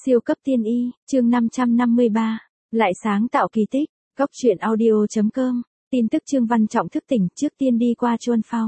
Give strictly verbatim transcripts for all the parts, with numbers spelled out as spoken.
Siêu cấp tiên y, chương năm trăm năm mươi ba, lại sáng tạo kỳ tích, góc truyện audio.com, tin tức Trương Văn Trọng thức tỉnh trước tiên đi qua Chuân Phao.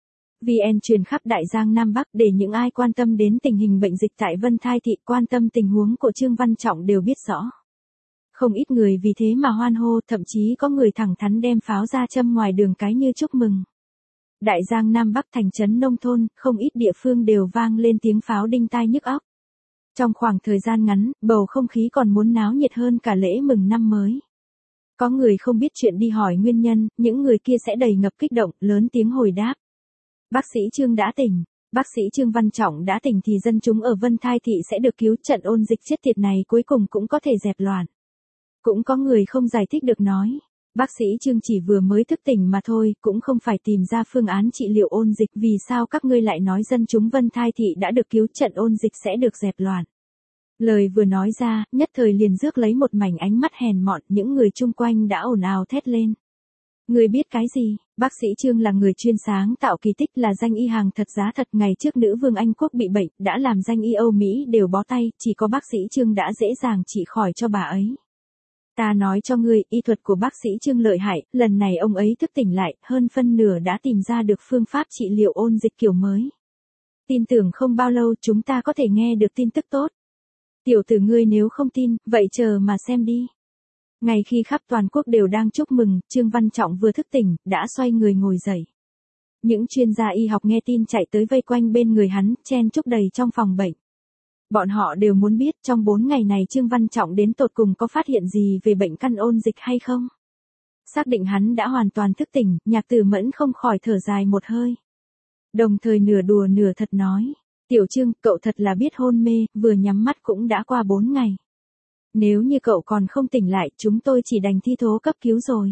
vê en truyền khắp Đại Giang Nam Bắc để những ai quan tâm đến tình hình bệnh dịch tại Vân Thai Thị, quan tâm tình huống của Trương Văn Trọng đều biết rõ. Không ít người vì thế mà hoan hô, thậm chí có người thẳng thắn đem pháo ra châm ngoài đường cái như chúc mừng. Đại Giang Nam Bắc thành trấn nông thôn, không ít địa phương đều vang lên tiếng pháo đinh tai nhức óc. Trong khoảng thời gian ngắn, bầu không khí còn muốn náo nhiệt hơn cả lễ mừng năm mới. Có người không biết chuyện đi hỏi nguyên nhân, những người kia sẽ đầy ngập kích động, lớn tiếng hồi đáp. Bác sĩ Trương đã tỉnh, bác sĩ Trương Văn Trọng đã tỉnh thì dân chúng ở Vân Thai Thị sẽ được cứu, trận ôn dịch chết tiệt này cuối cùng cũng có thể dẹp loạn. Cũng có người không giải thích được nói. Bác sĩ Trương chỉ vừa mới thức tỉnh mà thôi, cũng không phải tìm ra phương án trị liệu ôn dịch, vì sao các ngươi lại nói dân chúng Vân Thai Thị đã được cứu, trận ôn dịch sẽ được dẹp loạn. Lời vừa nói ra, nhất thời liền rước lấy một mảnh ánh mắt hèn mọn, những người chung quanh đã ồn ào thét lên. Người biết cái gì, bác sĩ Trương là người chuyên sáng tạo kỳ tích, là danh y hàng thật giá thật. Ngày trước nữ vương Anh Quốc bị bệnh, đã làm danh y Âu Mỹ đều bó tay, chỉ có bác sĩ Trương đã dễ dàng trị khỏi cho bà ấy. Ta nói cho ngươi, y thuật của bác sĩ Trương lợi hại, lần này ông ấy thức tỉnh lại, hơn phân nửa đã tìm ra được phương pháp trị liệu ôn dịch kiểu mới. Tin tưởng không bao lâu chúng ta có thể nghe được tin tức tốt. Tiểu tử ngươi nếu không tin, vậy chờ mà xem đi. Ngay khi khắp toàn quốc đều đang chúc mừng, Trương Văn Trọng vừa thức tỉnh, đã xoay người ngồi dậy. Những chuyên gia y học nghe tin chạy tới vây quanh bên người hắn, chen chúc đầy trong phòng bệnh. Bọn họ đều muốn biết trong bốn ngày này Trương Văn Trọng đến tột cùng có phát hiện gì về bệnh căn ôn dịch hay không. Xác định hắn đã hoàn toàn thức tỉnh, Nhạc Tử Mẫn không khỏi thở dài một hơi. Đồng thời nửa đùa nửa thật nói, Tiểu Trương, cậu thật là biết hôn mê, vừa nhắm mắt cũng đã qua bốn ngày. Nếu như cậu còn không tỉnh lại, chúng tôi chỉ đành thi thố cấp cứu rồi.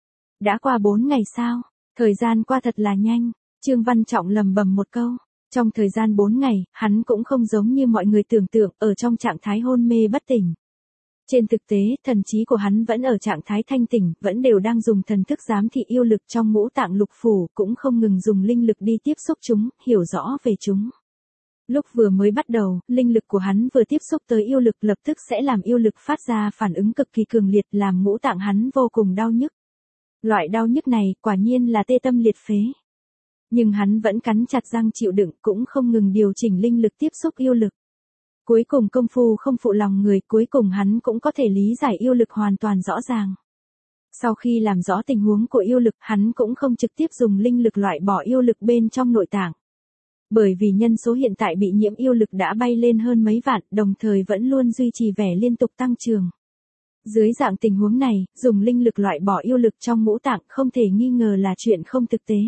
Đã qua bốn ngày sao? Thời gian qua thật là nhanh. Trương Văn Trọng lầm bầm một câu. Trong thời gian bốn ngày, hắn cũng không giống như mọi người tưởng tượng, ở trong trạng thái hôn mê bất tỉnh. Trên thực tế, thần trí của hắn vẫn ở trạng thái thanh tỉnh, vẫn đều đang dùng thần thức giám thị yêu lực trong ngũ tạng lục phủ, cũng không ngừng dùng linh lực đi tiếp xúc chúng, hiểu rõ về chúng. Lúc vừa mới bắt đầu, linh lực của hắn vừa tiếp xúc tới yêu lực lập tức sẽ làm yêu lực phát ra phản ứng cực kỳ cường liệt, làm ngũ tạng hắn vô cùng đau nhức. Loại đau nhức này quả nhiên là tê tâm liệt phế. Nhưng hắn vẫn cắn chặt răng chịu đựng, cũng không ngừng điều chỉnh linh lực tiếp xúc yêu lực. Cuối cùng công phu không phụ lòng người, cuối cùng hắn cũng có thể lý giải yêu lực hoàn toàn rõ ràng. Sau khi làm rõ tình huống của yêu lực, hắn cũng không trực tiếp dùng linh lực loại bỏ yêu lực bên trong nội tạng. Bởi vì nhân số hiện tại bị nhiễm yêu lực đã bay lên hơn mấy vạn, đồng thời vẫn luôn duy trì vẻ liên tục tăng trưởng. Dưới dạng tình huống này, dùng linh lực loại bỏ yêu lực trong ngũ tạng không thể nghi ngờ là chuyện không thực tế.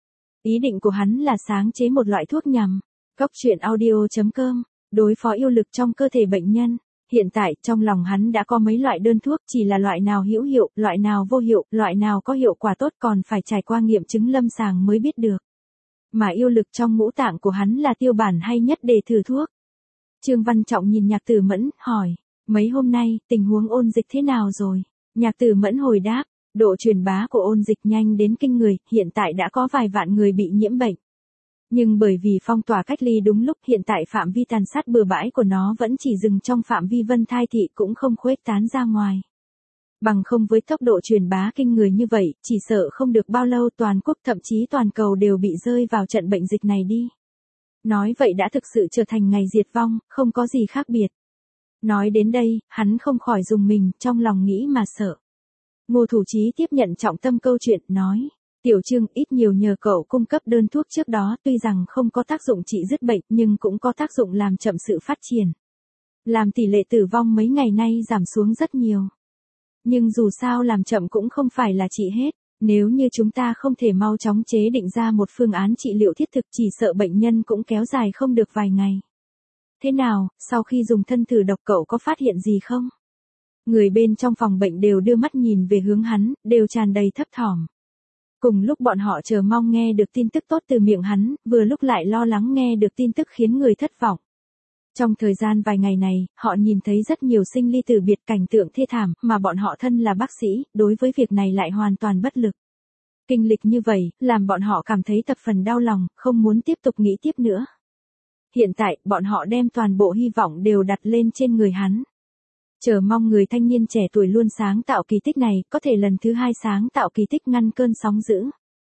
Ý định của hắn là sáng chế một loại thuốc nhằm, góc truyện audio.com, đối phó yêu lực trong cơ thể bệnh nhân. Hiện tại, trong lòng hắn đã có mấy loại đơn thuốc, chỉ là loại nào hữu hiệu, loại nào vô hiệu, loại nào có hiệu quả tốt còn phải trải qua nghiệm chứng lâm sàng mới biết được. Mà yêu lực trong ngũ tạng của hắn là tiêu bản hay nhất để thử thuốc. Trương Văn Trọng nhìn Nhạc Tử Mẫn, hỏi, mấy hôm nay, tình huống ôn dịch thế nào rồi? Nhạc Tử Mẫn hồi đáp, độ truyền bá của ôn dịch nhanh đến kinh người, hiện tại đã có vài vạn người bị nhiễm bệnh. Nhưng bởi vì phong tỏa cách ly đúng lúc, hiện tại phạm vi tàn sát bừa bãi của nó vẫn chỉ dừng trong phạm vi Vân Thai Thị, cũng không khuếch tán ra ngoài. Bằng không với tốc độ truyền bá kinh người như vậy, chỉ sợ không được bao lâu toàn quốc thậm chí toàn cầu đều bị rơi vào trận bệnh dịch này đi. Nói vậy đã thực sự trở thành ngày diệt vong, không có gì khác biệt. Nói đến đây, hắn không khỏi rùng mình, trong lòng nghĩ mà sợ. Ngô Thủ Chí tiếp nhận trọng tâm câu chuyện, nói, Tiểu Trương, ít nhiều nhờ cậu cung cấp đơn thuốc trước đó, tuy rằng không có tác dụng trị dứt bệnh, nhưng cũng có tác dụng làm chậm sự phát triển. Làm tỷ lệ tử vong mấy ngày nay giảm xuống rất nhiều. Nhưng dù sao làm chậm cũng không phải là trị hết, nếu như chúng ta không thể mau chóng chế định ra một phương án trị liệu thiết thực, chỉ sợ bệnh nhân cũng kéo dài không được vài ngày. Thế nào, sau khi dùng thân thử độc cậu có phát hiện gì không? Người bên trong phòng bệnh đều đưa mắt nhìn về hướng hắn, đều tràn đầy thấp thỏm. Cùng lúc bọn họ chờ mong nghe được tin tức tốt từ miệng hắn, vừa lúc lại lo lắng nghe được tin tức khiến người thất vọng. Trong thời gian vài ngày này, họ nhìn thấy rất nhiều sinh ly tử biệt, cảnh tượng thê thảm, mà bọn họ thân là bác sĩ, đối với việc này lại hoàn toàn bất lực. Kinh lịch như vậy, làm bọn họ cảm thấy thập phần đau lòng, không muốn tiếp tục nghĩ tiếp nữa. Hiện tại, bọn họ đem toàn bộ hy vọng đều đặt lên trên người hắn. Chờ mong người thanh niên trẻ tuổi luôn sáng tạo kỳ tích này, có thể lần thứ hai sáng tạo kỳ tích ngăn cơn sóng dữ.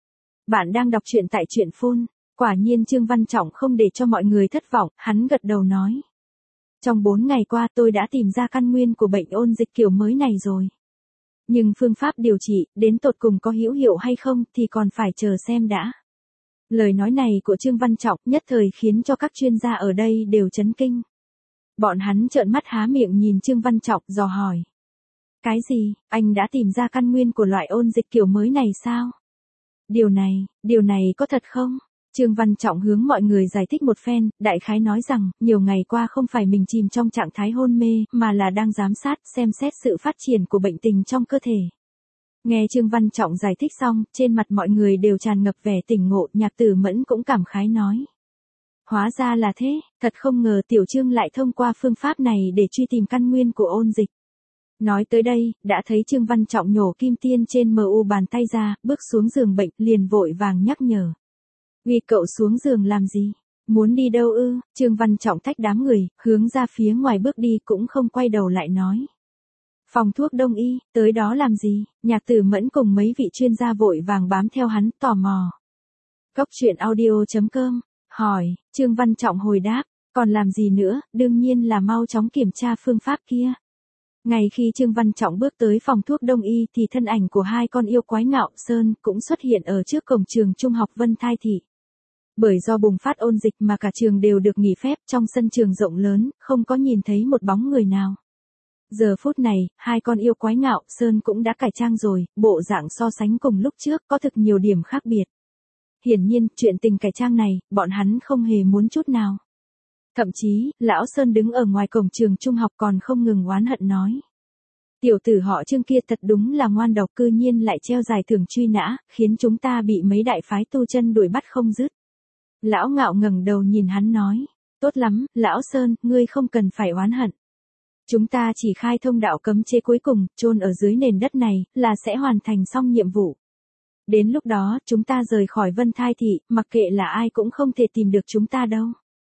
Bạn đang đọc truyện tại truyện phun. Quả nhiên Trương Văn Trọng không để cho mọi người thất vọng, hắn gật đầu nói. Trong bốn ngày qua tôi đã tìm ra căn nguyên của bệnh ôn dịch kiểu mới này rồi. Nhưng phương pháp điều trị, đến tột cùng có hữu hiệu hay không thì còn phải chờ xem đã. Lời nói này của Trương Văn Trọng nhất thời khiến cho các chuyên gia ở đây đều chấn kinh. Bọn hắn trợn mắt há miệng nhìn Trương Văn Trọng dò hỏi. Cái gì, anh đã tìm ra căn nguyên của loại ôn dịch kiểu mới này sao? Điều này, điều này có thật không? Trương Văn Trọng hướng mọi người giải thích một phen, đại khái nói rằng, nhiều ngày qua không phải mình chìm trong trạng thái hôn mê, mà là đang giám sát, xem xét sự phát triển của bệnh tình trong cơ thể. Nghe Trương Văn Trọng giải thích xong, trên mặt mọi người đều tràn ngập vẻ tỉnh ngộ, Nhạc Tử Mẫn cũng cảm khái nói. Hóa ra là thế, thật không ngờ Tiểu Trương lại thông qua phương pháp này để truy tìm căn nguyên của ôn dịch. Nói tới đây, đã thấy Trương Văn Trọng nhổ kim tiên trên mu bàn tay ra, bước xuống giường bệnh, liền vội vàng nhắc nhở. Uy cậu xuống giường làm gì? Muốn đi đâu ư? Trương Văn Trọng thách đám người, hướng ra phía ngoài bước đi cũng không quay đầu lại nói. Phòng thuốc đông y, tới đó làm gì? Nhạc Tử Mẫn cùng mấy vị chuyên gia vội vàng bám theo hắn, tò mò. Cốc truyện audio chấm com, hỏi, Trương Văn Trọng hồi đáp, còn làm gì nữa, đương nhiên là mau chóng kiểm tra phương pháp kia. Ngay khi Trương Văn Trọng bước tới phòng thuốc đông y thì thân ảnh của hai con yêu quái Ngạo Sơn cũng xuất hiện ở trước cổng trường trung học Vân Thai Thị. Bởi do bùng phát ôn dịch mà cả trường đều được nghỉ phép, trong sân trường rộng lớn, không có nhìn thấy một bóng người nào. Giờ phút này, hai con yêu quái Ngạo Sơn cũng đã cải trang rồi, bộ dạng so sánh cùng lúc trước có thực nhiều điểm khác biệt. Hiển nhiên, chuyện tình cải trang này, bọn hắn không hề muốn chút nào. Thậm chí, Lão Sơn đứng ở ngoài cổng trường trung học còn không ngừng oán hận nói. Tiểu tử họ Trương kia thật đúng là ngoan độc, cư nhiên lại treo giải thưởng truy nã, khiến chúng ta bị mấy đại phái tu chân đuổi bắt không dứt. Lão Ngạo ngẩng đầu nhìn hắn nói. Tốt lắm, Lão Sơn, ngươi không cần phải oán hận. Chúng ta chỉ khai thông đạo cấm chế cuối cùng, chôn ở dưới nền đất này, là sẽ hoàn thành xong nhiệm vụ. Đến lúc đó, chúng ta rời khỏi Vân Thai Thị, mặc kệ là ai cũng không thể tìm được chúng ta đâu.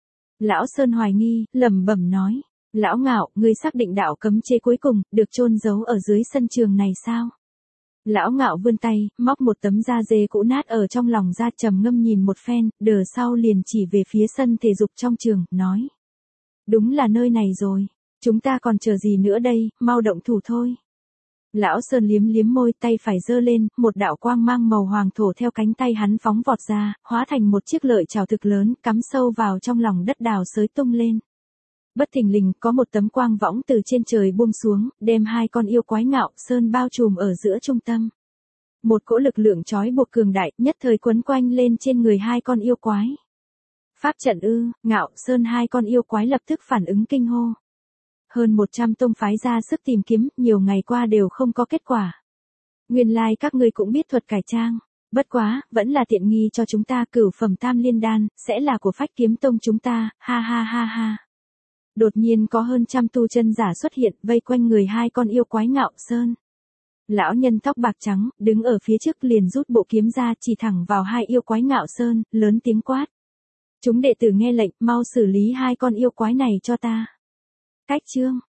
Lão Sơn hoài nghi, lẩm bẩm nói. Lão Ngạo, ngươi xác định đạo cấm chế cuối cùng, được chôn giấu ở dưới sân trường này sao? Lão Ngạo vươn tay, móc một tấm da dê cũ nát ở trong lòng ra, trầm ngâm nhìn một phen, đờ sau liền chỉ về phía sân thể dục trong trường, nói. Đúng là nơi này rồi. Chúng ta còn chờ gì nữa đây, mau động thủ thôi. Lão Sơn liếm liếm môi, tay phải giơ lên, một đạo quang mang màu hoàng thổ theo cánh tay hắn phóng vọt ra, hóa thành một chiếc lợi chảo thực lớn, cắm sâu vào trong lòng đất đào xới tung lên. Bất thình lình, có một tấm quang võng từ trên trời buông xuống, đem hai con yêu quái Ngạo Sơn bao trùm ở giữa trung tâm. Một cỗ lực lượng trói buộc cường đại, nhất thời quấn quanh lên trên người hai con yêu quái. Pháp trận ư? Ngạo Sơn hai con yêu quái lập tức phản ứng kinh hô. Hơn một trăm tông phái ra sức tìm kiếm, nhiều ngày qua đều không có kết quả. Nguyên lai like các ngươi cũng biết thuật cải trang. Bất quá, vẫn là tiện nghi cho chúng ta, cửu phẩm tam liên đan, sẽ là của Phách Kiếm Tông chúng ta, ha ha ha ha. Đột nhiên có hơn trăm tu chân giả xuất hiện, vây quanh người hai con yêu quái Ngạo Sơn. Lão nhân tóc bạc trắng, đứng ở phía trước liền rút bộ kiếm ra, chỉ thẳng vào hai yêu quái Ngạo Sơn, lớn tiếng quát. Chúng đệ tử nghe lệnh, mau xử lý hai con yêu quái này cho ta. Cách chương.